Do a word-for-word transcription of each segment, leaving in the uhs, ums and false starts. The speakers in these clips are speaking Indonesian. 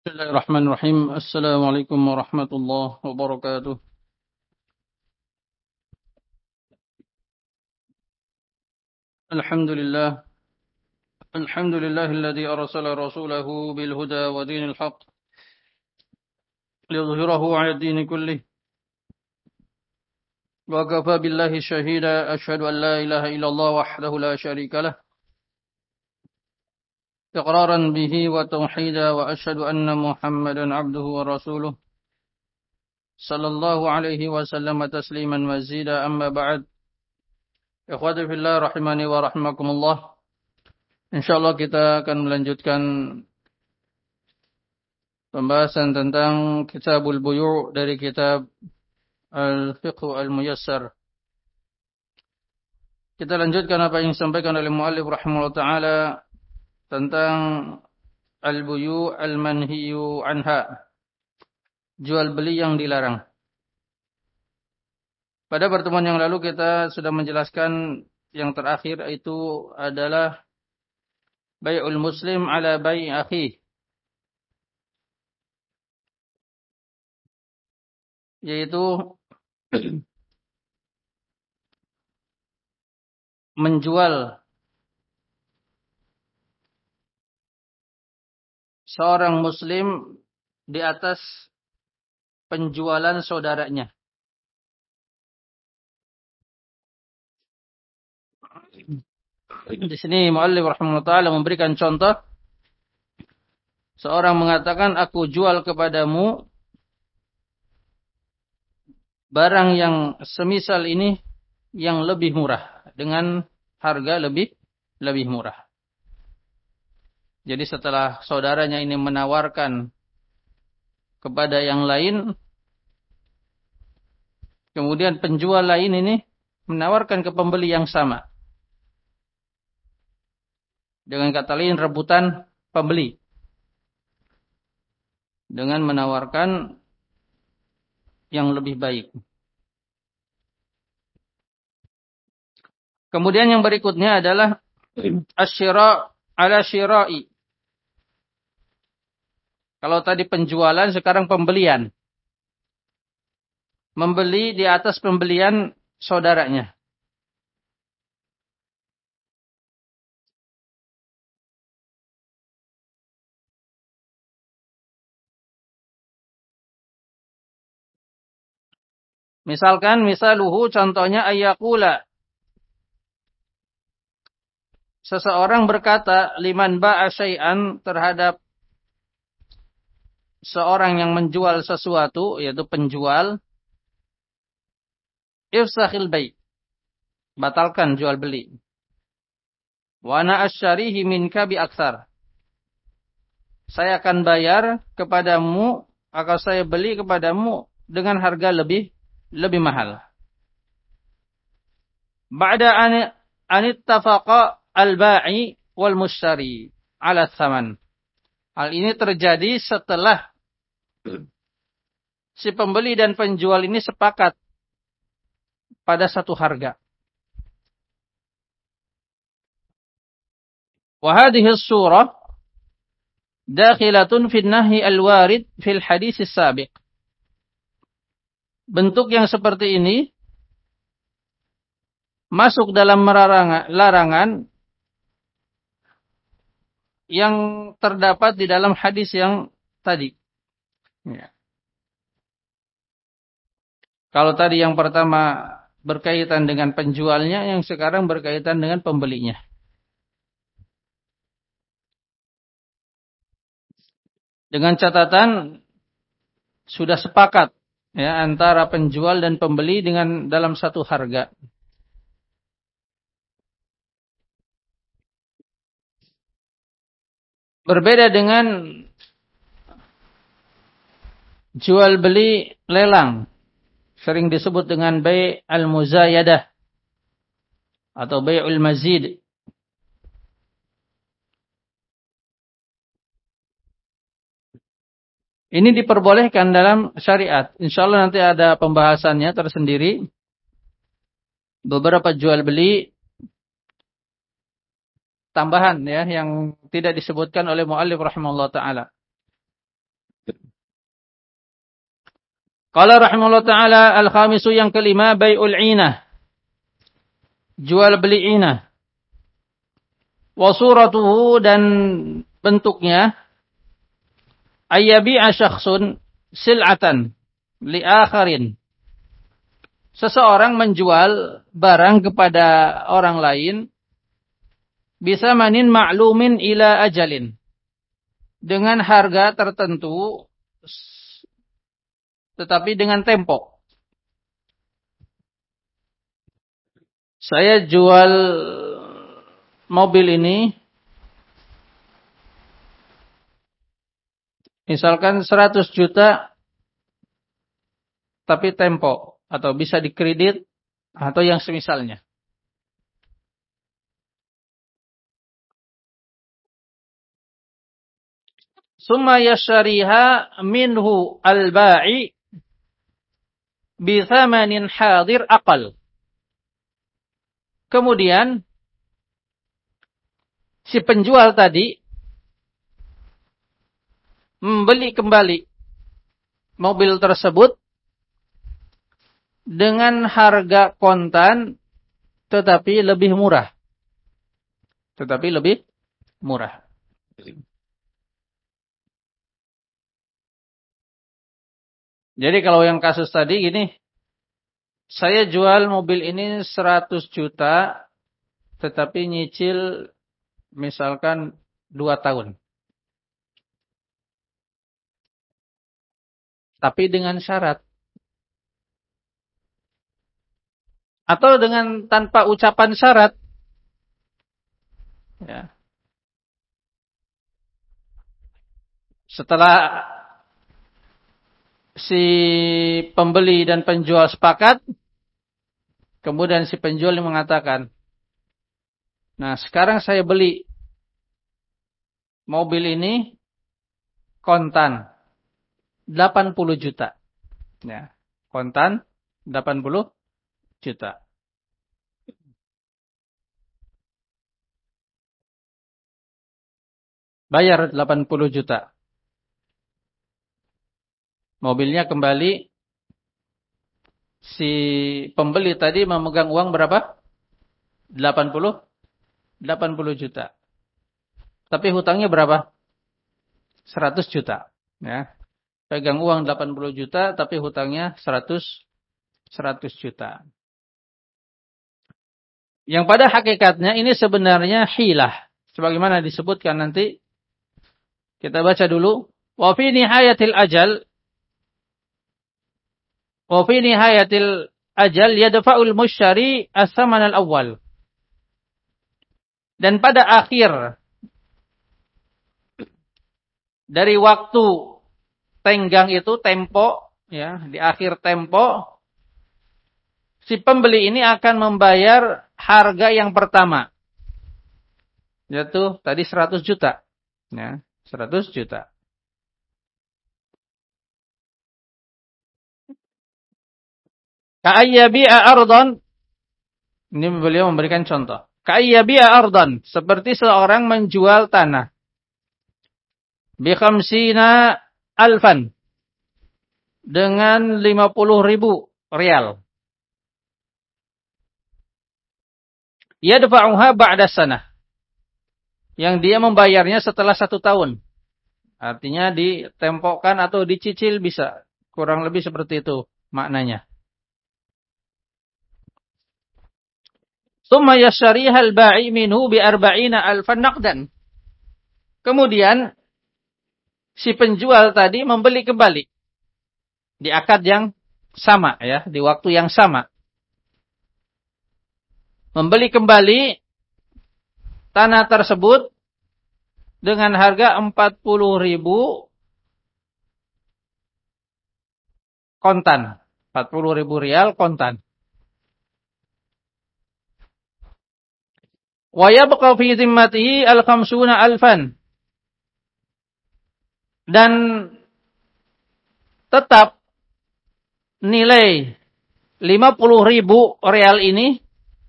بسم الله الرحمن الرحيم السلام عليكم ورحمة الله وبركاته الحمد لله الحمد لله الذي أرسل رسوله بالهدى ودين الحق ليظهره على الدين كله وكفى بالله شهيدا أشهد أن لا إله إلا الله وحده لا شريك له إقرارا به وتوحيدا وأشهد أن محمدا عبده ورسوله صلى الله عليه وسلم تسليما مزيدا أما بعد إخواتي في الله رحمني ورحمكم الله InsyaAllah kita akan melanjutkan pembahasan tentang Kitabul Buyu' dari kitab Al-Fiqh Al-Muyassar. Kita lanjutkan apa yang disampaikan oleh muallif rahimahullah ta'ala tentang Al-Buyu' Al-Manhiyu Anha, jual beli yang dilarang. Pada pertemuan yang lalu kita sudah menjelaskan yang terakhir itu adalah Bai'ul muslim ala bai'i akhi, yaitu menjual seorang muslim di atas penjualan saudaranya. Di sini muallif rahimahullah ta'ala memberikan contoh. Seorang mengatakan, aku jual kepadamu barang yang semisal ini yang lebih murah, dengan harga lebih lebih murah. Jadi setelah saudaranya ini menawarkan kepada yang lain, kemudian penjual lain ini menawarkan ke pembeli yang sama. Dengan kata lain, rebutan pembeli. Dengan menawarkan yang lebih baik. Kemudian yang berikutnya adalah asyira' ala syira'i. Kalau tadi penjualan, sekarang pembelian. Membeli di atas pembelian saudaranya. Misalkan, misaluhu, contohnya ayyakula. Seseorang berkata, liman ba'a syai'an, terhadap seorang yang menjual sesuatu, yaitu penjual, ifsakhil bai', batalkan jual beli. Wa ana asyarihi minka bi aktsar. Saya akan bayar kepadamu, akan saya beli kepadamu dengan harga lebih lebih mahal. Ba'da an anittafaqa al-ba'i wal mushtari ala tsaman. Hal ini terjadi setelah si pembeli dan penjual ini sepakat pada satu harga. Wa hadhihi as-surah dakhilatun fi an-nahyi al-warid fil hadits as-sabiq. Bentuk yang seperti ini masuk dalam larangan yang terdapat di dalam hadis yang tadi. Ya. Kalau tadi yang pertama berkaitan dengan penjualnya, yang sekarang berkaitan dengan pembelinya. Dengan catatan sudah sepakat ya antara penjual dan pembeli dengan dalam satu harga. Berbeda dengan jual beli lelang, sering disebut dengan bai' al-muzayadah atau bai'ul mazid. Ini diperbolehkan dalam syariat. Insyaallah nanti ada pembahasannya tersendiri. Beberapa jual beli tambahan ya yang tidak disebutkan oleh muallif rahimahullah taala. Qala rahimahullah ta'ala al-khamisu yang kelima bai'ul inah. Jual beli inah. Wa suratuhu dan bentuknya ayyabi'a syakhsun sil'atan li akharin. Seseorang menjual barang kepada orang lain bisa manin ma'lumin ila ajalin. Dengan harga tertentu tetapi dengan tempo. Saya jual mobil ini misalkan seratus juta tapi tempo atau bisa dikredit atau yang semisalnya. Summa yashariha minhu al-ba'i bi thamanin hadir aqal. Kemudian si penjual tadi membeli kembali mobil tersebut dengan harga kontan tetapi lebih murah. Tetapi lebih murah. Jadi kalau yang kasus tadi gini, saya jual mobil ini seratus juta tetapi nyicil misalkan dua tahun. Tapi dengan syarat. Atau dengan tanpa ucapan syarat. Ya. Setelah si pembeli dan penjual sepakat, kemudian si penjual yang mengatakan, nah sekarang saya beli mobil ini kontan delapan puluh juta. Ya, kontan delapan puluh juta. Bayar delapan puluh juta. Mobilnya kembali, si pembeli tadi memegang uang berapa? delapan puluh juta. Tapi hutangnya berapa? seratus juta. Ya. Pegang uang delapan puluh juta, tapi hutangnya seratus juta. Yang pada hakikatnya ini sebenarnya hilah. Sebagaimana disebutkan nanti. Kita baca dulu. Wa fi nihayatil ajal. Wa fi nihayatil ajal yadfa'ul mushtari as-saman al-awwal. Dan pada akhir dari waktu tenggang itu, tempo, ya, di akhir tempo, si pembeli ini akan membayar harga yang pertama. Yaitu tadi seratus juta. Ya, seratus juta. Ka'ayyabi'a ardhan. Ini beliau memberikan contoh. Ka'ayyabi'a ardhan. Seperti seorang menjual tanah. Bi khamsina alfan. Dengan lima puluh ribu rial. Yadfa'uha ba'da sanah. Yang dia membayarnya setelah satu tahun. Artinya ditempokkan atau dicicil bisa. Kurang lebih seperti itu maknanya. Tsumma yashariha al-ba'i minhu bi arba'ina alfan naqdan. Kemudian si penjual tadi membeli kembali di akad yang sama, ya, di waktu yang sama. Membeli kembali tanah tersebut dengan harga empat puluh ribu kontan, empat puluh ribu rial kontan. Wa yabqa fi zimmatihi al-khamsuna alfan. Dan tetap nilai lima puluh ribu real ini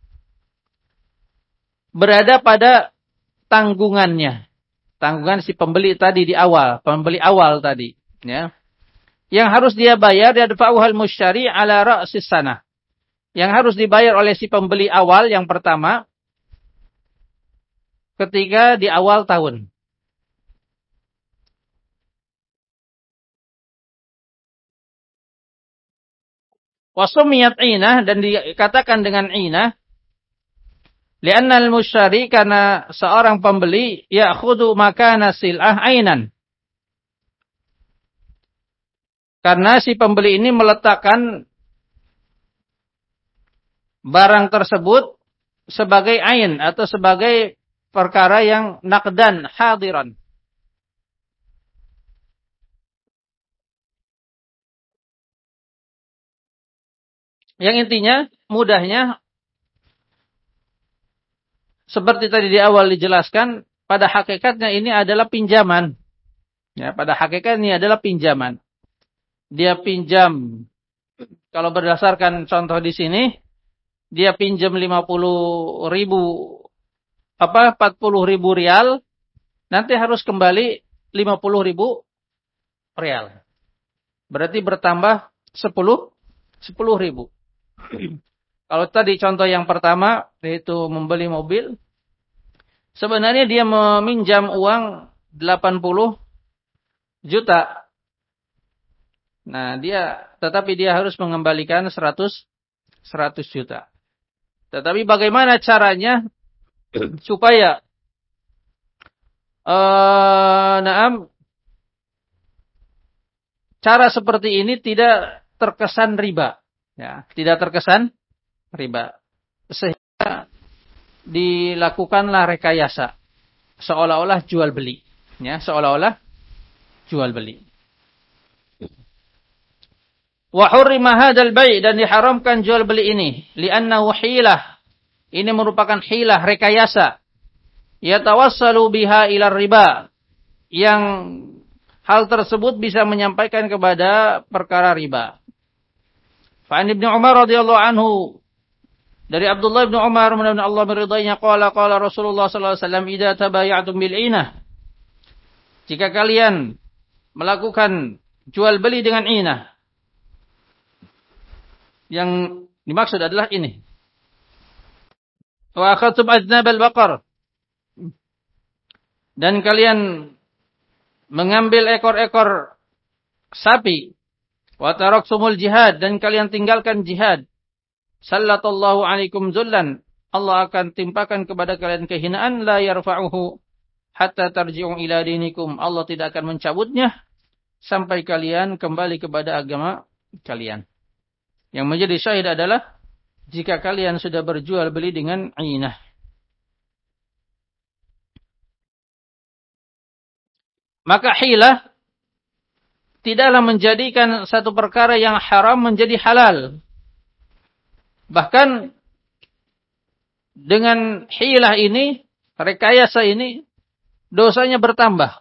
berada pada tanggungannya. Tanggungan si pembeli tadi di awal, pembeli awal tadi, ya. yang harus dia bayar yadfa'uhal mushtari ala ra'sis sanah. Yang harus dibayar oleh si pembeli awal yang pertama ketika di awal tahun. Wasumiyat inah dan dikatakan dengan inah li'anna al-mushtari karena seorang pembeli ya'khudhu makana sil'ah ainan. Karena si pembeli ini meletakkan barang tersebut sebagai ain atau sebagai perkara yang naqdan hadiran. Yang intinya mudahnya seperti tadi di awal dijelaskan, pada hakikatnya ini adalah pinjaman. Ya, pada hakikatnya ini adalah pinjaman. Dia pinjam, kalau berdasarkan contoh di sini, dia pinjam lima puluh ribu, apa, empat puluh ribu rial, nanti harus kembali lima puluh ribu rial. Berarti bertambah sepuluh, sepuluh ribu. Kalau tadi contoh yang pertama, yaitu membeli mobil, sebenarnya dia meminjam uang delapan puluh juta. Nah, dia tetapi dia harus mengembalikan seratus juta. Tetapi bagaimana caranya supaya uh, naam cara seperti ini tidak terkesan riba, ya, tidak terkesan riba. Sehingga dilakukanlah rekayasa seolah-olah jual beli, ya, seolah-olah jual beli. Wa hurrima hadzal bai' dan diharamkan jual beli ini li'annahu hilah. Ini merupakan hilah, rekayasa. Yatawassalu biha ila riba. Yang hal tersebut bisa menyampaikan kepada perkara riba. Fa'an Ibnu Umar radhiyallahu anhu, dari Abdullah bin Umar mudah-mudahan Allah meridainya, qala qala Rasulullah sallallahu alaihi wasallam idza tabayatum bil inah. Jika kalian melakukan jual beli dengan inah, yang dimaksud adalah ini. Wa akhadtum adnabal baqar. Dan kalian mengambil ekor-ekor sapi. Wa taraksumul jihad, dan kalian tinggalkan jihad. Sallallahu alaikum zullan. Allah akan timpakan kepada kalian kehinaan la yarfa'uhu hatta tarji'u ila dinikum. Allah tidak akan mencabutnya sampai kalian kembali kepada agama kalian. Yang menjadi syahid adalah jika kalian sudah berjual beli dengan ainah. Maka hilah tidaklah menjadikan satu perkara yang haram menjadi halal. Bahkan dengan hilah ini, rekayasa ini, dosanya bertambah.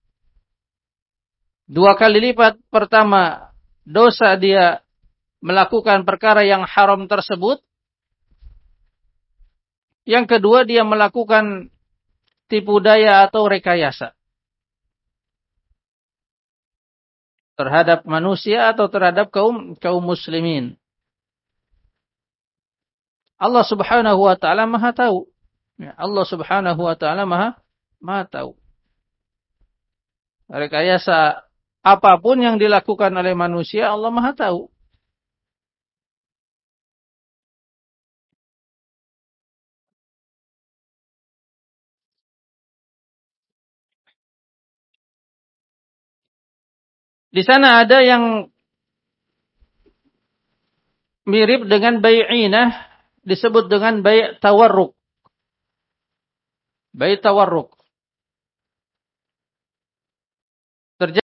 Dua kali lipat. Pertama, dosa dia melakukan perkara yang haram tersebut. Yang kedua, dia melakukan tipu daya atau rekayasa terhadap manusia atau terhadap kaum kaum muslimin. Allah Subhanahu wa taala Maha tahu. Allah Subhanahu wa taala Maha Maha tahu. Rekayasa apapun yang dilakukan oleh manusia, Allah Maha tahu. Di sana ada yang mirip dengan bai'inah, disebut dengan bai' tawarruk. Bai' tawarruk. Terjadi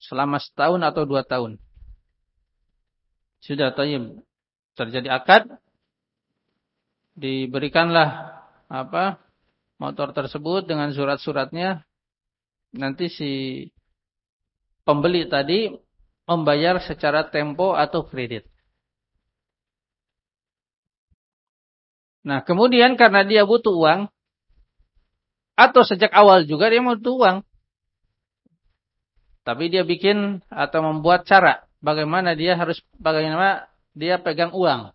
selama setahun atau dua tahun. Sudah tayyib, terjadi akad, diberikanlah apa motor tersebut dengan surat-suratnya. Nanti si pembeli tadi membayar secara tempo atau kredit. Nah, kemudian karena dia butuh uang, atau sejak awal juga dia butuh uang, tapi dia bikin atau membuat cara bagaimana dia harus, bagaimana dia pegang uang.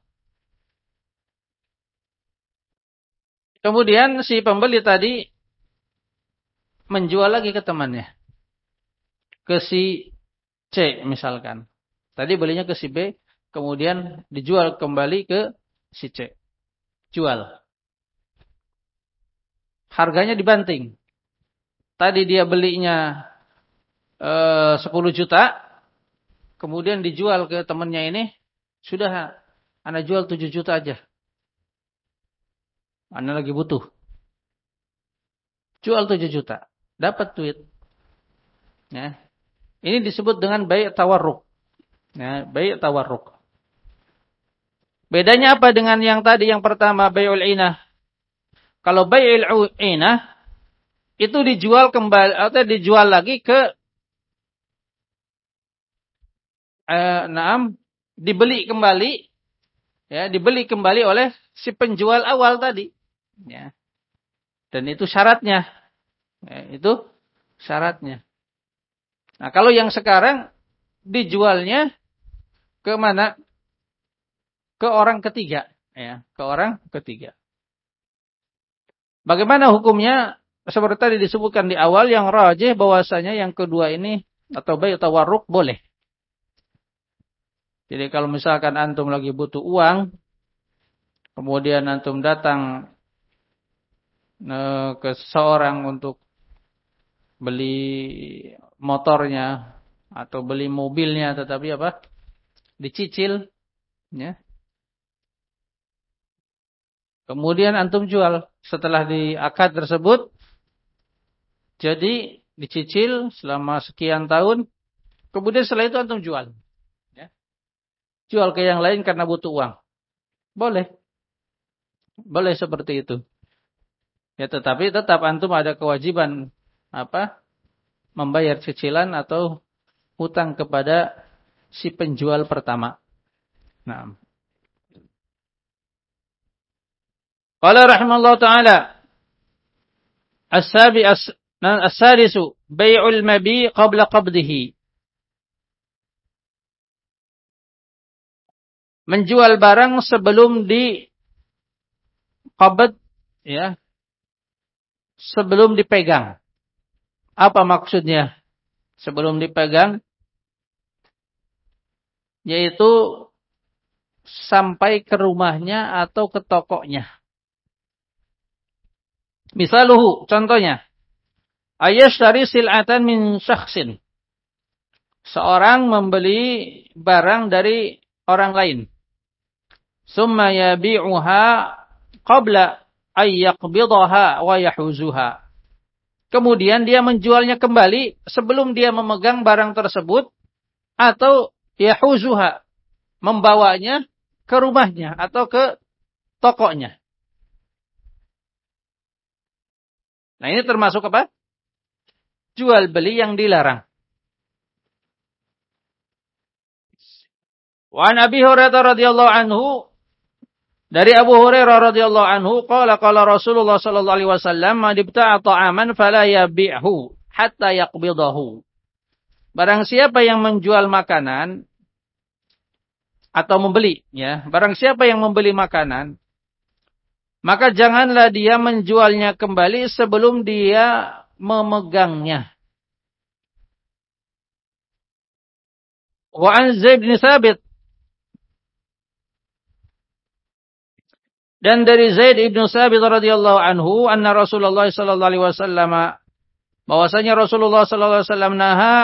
Kemudian si pembeli tadi menjual lagi ke temannya. Ke si C misalkan. Tadi belinya ke si B, kemudian dijual kembali ke si C. Jual. Harganya dibanting. Tadi dia belinya eh, sepuluh juta, kemudian dijual ke temannya ini, sudah Anda jual tujuh juta aja. Anda lagi butuh. Jual tujuh juta. Dapat duit. Ya. Ini disebut dengan bai' tawarruk. Ya, bai' tawarruk. Bedanya apa dengan yang tadi yang pertama bai'ul inah? Kalau bai'ul inah itu dijual kembali atau dijual lagi ke eh, naam, dibeli kembali, ya, dibeli kembali oleh si penjual awal tadi. Ya. Dan itu syaratnya. Ya, itu syaratnya. Nah, kalau yang sekarang dijualnya ke mana? Ke orang ketiga, ya, ke orang ketiga. Bagaimana hukumnya? Seperti tadi disebutkan di awal, yang rajih bahwasanya yang kedua ini atau bai' tawarruk boleh. Jadi kalau misalkan antum lagi butuh uang, kemudian antum datang ke seseorang untuk beli motornya atau beli mobilnya, tetapi apa? Dicicil, ya. Kemudian antum jual setelah di akad tersebut, jadi dicicil selama sekian tahun, kemudian setelah itu antum jual, ya. Jual ke yang lain karena butuh uang, boleh, boleh seperti itu. Ya, tetapi tetap antum ada kewajiban apa? Membayar cicilan atau hutang kepada si penjual pertama. Nah, qala rahimallahu taala as-sabi as-sadisu bai'ul mabi' qabla qabdihi. Menjual barang sebelum di qabd, ya, sebelum dipegang. Apa maksudnya sebelum dipegang? Yaitu sampai ke rumahnya atau ke tokonya. Misaluhu, contohnya, ayashtari sil'atan min syakhsin. Seorang membeli barang dari orang lain. Summa yabi'uha qabla ayyaqbidaha wa yahuzuha. Kemudian dia menjualnya kembali sebelum dia memegang barang tersebut atau yahuzuha, membawanya ke rumahnya atau ke tokonya. Nah, ini termasuk apa? Jual beli yang dilarang. Wa an Abi Hurairah radhiyallahu anhu, dari Abu Hurairah radhiyallahu anhu, qala qala Rasulullah sallallahu alaihi wasallam, "Man ibta'a ta'aman fala yabi'hu hatta yaqbidahu." Barang siapa yang menjual makanan atau membeli, ya, barang siapa yang membeli makanan, maka janganlah dia menjualnya kembali sebelum dia memegangnya. Wa an Zaid bin Thabit, dan dari Zaid bin Thabit radhiyallahu anhu, anna Rasulullah sallallahu alaihi wasallam, bahwasanya Rasulullah sallallahu alaihi wasallam naha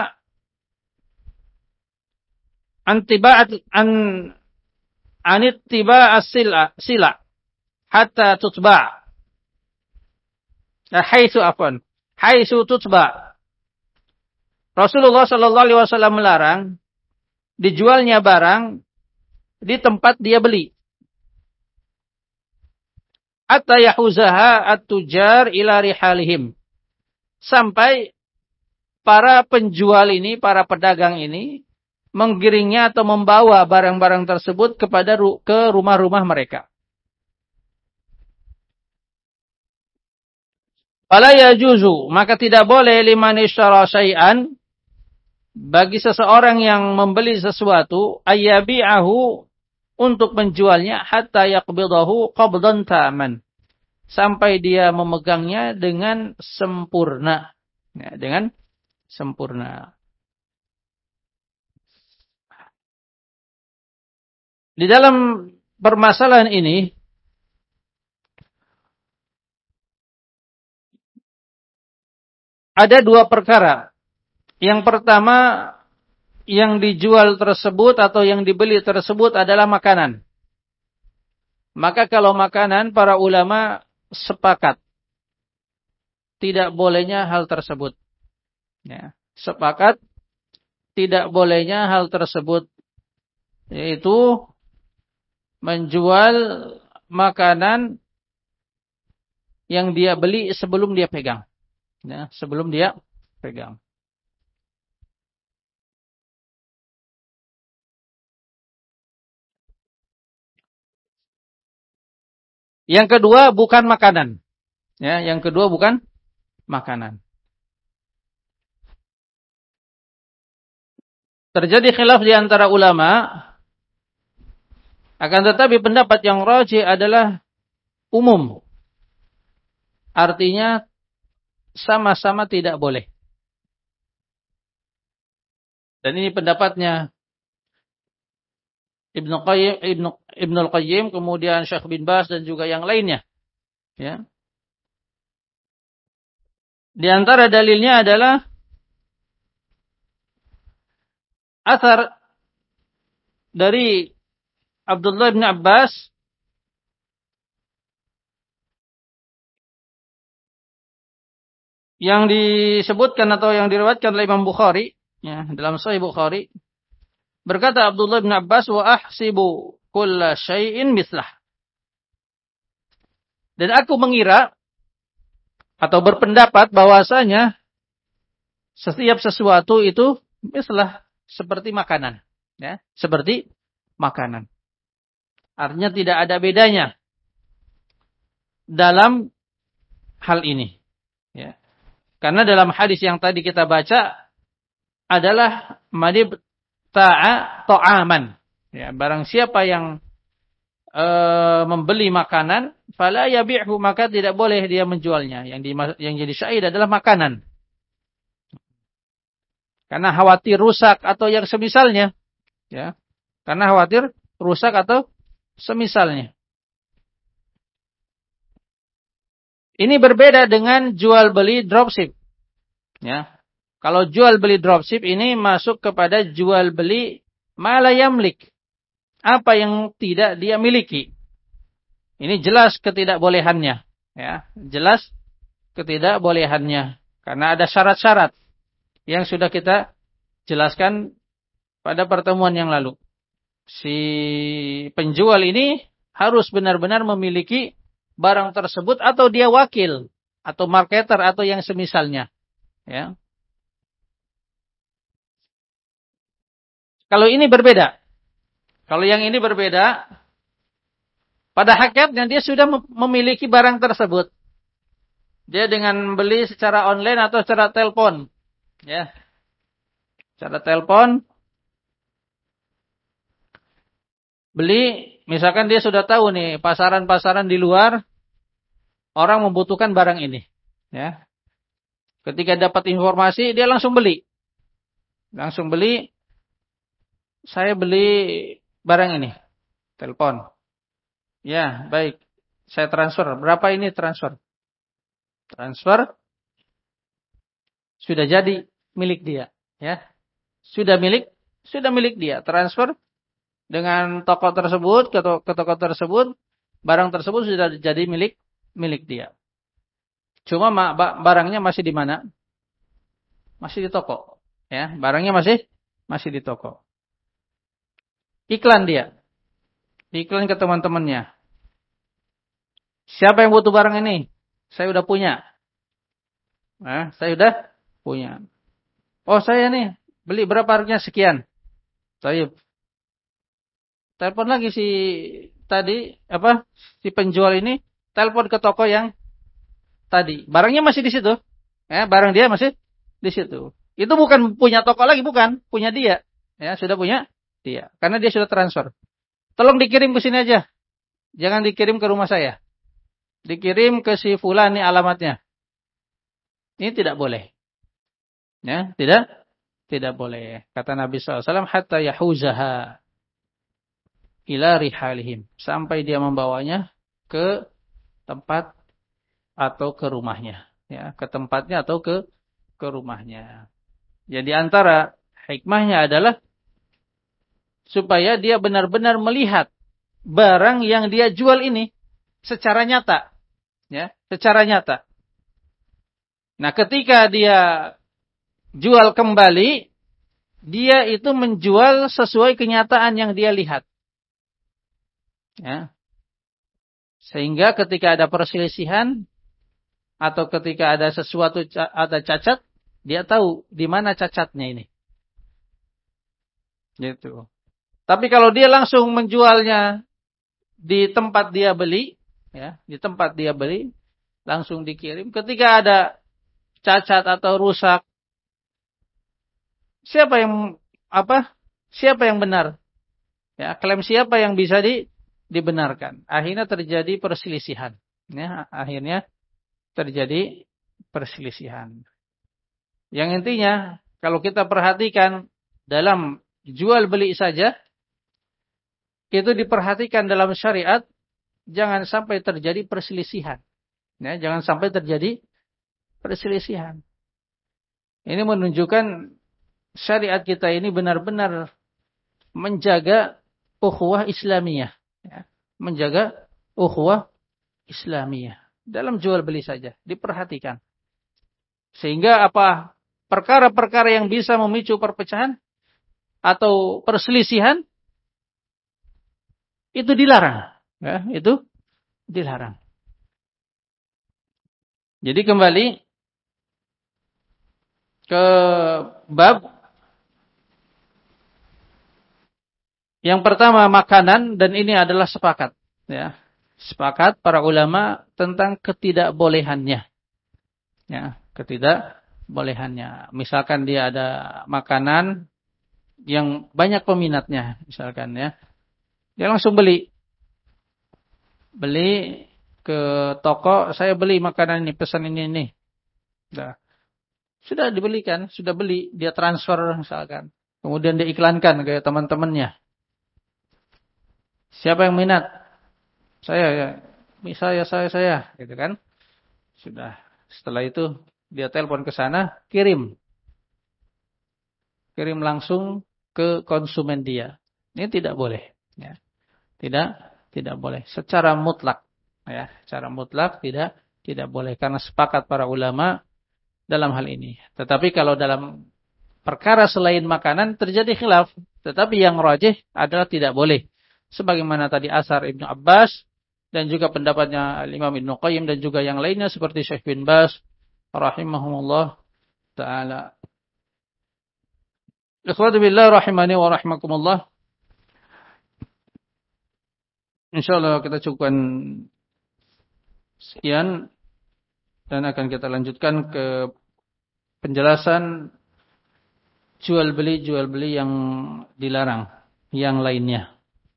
antiba'at an anittiba' as-sila sila hatta tutba'. Nah, haitsu afwan, haitsu tutba'. Rasulullah Shallallahu Alaihi Wasallam melarang dijualnya barang di tempat dia beli. Hatta yahuzaha at-tujar ila rihalihim. Sampai para penjual ini, para pedagang ini menggiringnya atau membawa barang-barang tersebut kepada ke rumah-rumah mereka. Fala yajuzu, maka tidak boleh liman ishtara syai'an, bagi seseorang yang membeli sesuatu, ayyabi'ahu, untuk menjualnya, hatta yaqbidahu qabdan taman, sampai dia memegangnya dengan sempurna. Ya, dengan sempurna. Di dalam permasalahan ini, ada dua perkara. Yang pertama, yang dijual tersebut atau yang dibeli tersebut adalah makanan. Maka kalau makanan, para ulama sepakat tidak bolehnya hal tersebut. Ya, sepakat tidak bolehnya hal tersebut, yaitu menjual makanan yang dia beli sebelum dia pegang. Ya, sebelum dia pegang. Yang kedua bukan makanan. Ya, yang kedua bukan makanan. Terjadi khilaf di antara ulama, akan tetapi pendapat yang rajih adalah umum. Artinya sama-sama tidak boleh. Dan ini pendapatnya Ibnu Qayyim, Ibnu Ibnul Qayyim, kemudian Syekh bin Baz dan juga yang lainnya. Ya. Di antara dalilnya adalah athar dari Abdullah bin Abbas yang disebutkan atau yang diriwayatkan oleh Imam Bukhari, ya, dalam Sahih Bukhari, berkata Abdullah bin Abbas, wa ahsibu kulla syai'in mislah. Dan aku mengira atau berpendapat bahwasanya setiap sesuatu itu mislah, seperti makanan, ya, seperti makanan. Artinya tidak ada bedanya dalam hal ini, ya. Karena dalam hadis yang tadi kita baca adalah madib ta'a ta'aman. Ya, barang siapa yang e, membeli makanan, fala yabi'hu, maka tidak boleh dia menjualnya. Yang di, yang jadi syahid adalah makanan. Karena khawatir rusak atau yang semisalnya, ya. Karena khawatir rusak atau semisalnya. Ini berbeda dengan jual beli dropship. Ya. Kalau jual beli dropship ini masuk kepada jual beli ma la yamlik, apa yang tidak dia miliki. Ini jelas ketidakbolehannya, ya. Jelas ketidakbolehannya karena ada syarat-syarat yang sudah kita jelaskan pada pertemuan yang lalu. Si penjual ini harus benar-benar memiliki barang tersebut atau dia wakil atau marketer atau yang semisalnya, ya. Kalau ini berbeda. Kalau yang ini berbeda, pada hakikatnya dia sudah memiliki barang tersebut. Dia dengan beli secara online atau secara telepon, ya. Secara telepon beli, misalkan dia sudah tahu nih pasaran-pasaran di luar orang membutuhkan barang ini, ya. Ketika dapat informasi dia langsung beli. Langsung beli, saya beli barang ini, telepon. Ya, baik. Saya transfer. Berapa ini transfer? Transfer sudah jadi milik dia, ya. Sudah milik, sudah milik dia. Transfer dengan toko tersebut ke, to- ke toko tersebut, barang tersebut sudah jadi milik milik dia. Cuma barangnya masih di mana? Masih di toko. Ya, barangnya masih masih di toko. Iklan dia. Iklan ke teman-temannya. Siapa yang butuh barang ini? Saya udah punya. Nah, saya udah punya. Oh, saya nih beli berapa harganya sekian. Saya telepon lagi si tadi apa? Si penjual ini telepon ke toko yang tadi. Barangnya masih di situ. Ya, barang dia masih di situ. Itu bukan punya toko lagi, bukan, punya dia. Ya, sudah punya dia. Karena dia sudah transfer. Tolong dikirim ke sini aja. Jangan dikirim ke rumah saya. Dikirim ke si fulan nih alamatnya. Ini tidak boleh. Ya, tidak tidak boleh. Kata Nabi shallallahu alaihi wasallam hatta yahuzaha ila rihalihim, sampai dia membawanya ke tempat atau ke rumahnya, ya, ke tempatnya atau ke ke rumahnya. Jadi antara hikmahnya adalah supaya dia benar-benar melihat barang yang dia jual ini secara nyata, ya, secara nyata. Nah, ketika dia jual kembali, dia itu menjual sesuai kenyataan yang dia lihat. Ya. Sehingga ketika ada perselisihan atau ketika ada sesuatu ada cacat, dia tahu di mana cacatnya ini. Gitu. Tapi kalau dia langsung menjualnya di tempat dia beli, ya, di tempat dia beli, langsung dikirim. Ketika ada cacat atau rusak, siapa yang apa? Siapa yang benar? Ya, klaim siapa yang bisa di, dibenarkan? Akhirnya terjadi perselisihan. Ya, akhirnya terjadi perselisihan. Yang intinya, kalau kita perhatikan dalam jual beli saja, itu diperhatikan dalam syariat, jangan sampai terjadi perselisihan. Ya, jangan sampai terjadi perselisihan. Ini menunjukkan syariat kita ini benar-benar menjaga ukhuwah Islamiyah. Ya, menjaga ukhuwah Islamiyah. Dalam jual beli saja, diperhatikan. Sehingga apa perkara-perkara yang bisa memicu perpecahan atau perselisihan, itu dilarang. Ya, itu dilarang. Jadi kembali ke bab yang pertama, makanan, dan ini adalah sepakat, ya, sepakat para ulama tentang ketidakbolehannya, ya, ketidakbolehannya. Misalkan dia ada makanan yang banyak peminatnya, misalkan, ya, dia langsung beli, beli ke toko, saya beli makanan ini, pesan ini ini, sudah, sudah dibelikan, sudah beli, dia transfer misalkan, kemudian dia iklankan ke teman-temannya. Siapa yang minat? Saya, ya. Saya, saya, saya, gitu kan? Sudah. Setelah itu dia telepon ke sana, kirim, kirim langsung ke konsumen dia. Ini tidak boleh, ya. Tidak, tidak boleh. Secara mutlak, ya. Secara mutlak tidak, tidak boleh karena sepakat para ulama dalam hal ini. Tetapi kalau dalam perkara selain makanan terjadi khilaf, tetapi yang rajih adalah tidak boleh. Sebagaimana tadi asar Ibnu Abbas dan juga pendapatnya Imam Ibnu Qayyim dan juga yang lainnya seperti Syekh bin Baz rahimahumullah taala. Ikhwatu billah rahimani wa rahimakumullah. Insyaallah kita cukupkan sekian dan akan kita lanjutkan ke penjelasan jual beli jual beli yang dilarang yang lainnya.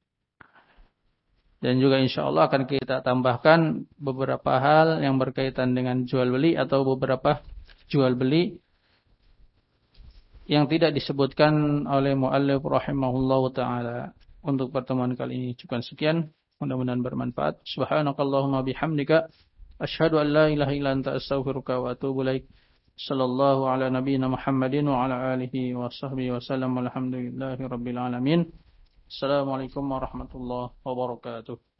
Dan juga insya Allah akan kita tambahkan beberapa hal yang berkaitan dengan jual beli atau beberapa jual beli yang tidak disebutkan oleh muallif rahimahullahu taala. Untuk pertemuan kali ini cukup sekian. Mudah-mudahan bermanfaat. Subhanakallahumma bihamdika asyhadu an la ilaha illa anta astaghfiruka wa atubu ilaik. Sallallahu ala nabiyyina Muhammadin wa ala alihi wa sahbihi wasallam. Alhamdulillahirabbil alamin. Assalamualaikum warahmatullahi wabarakatuh.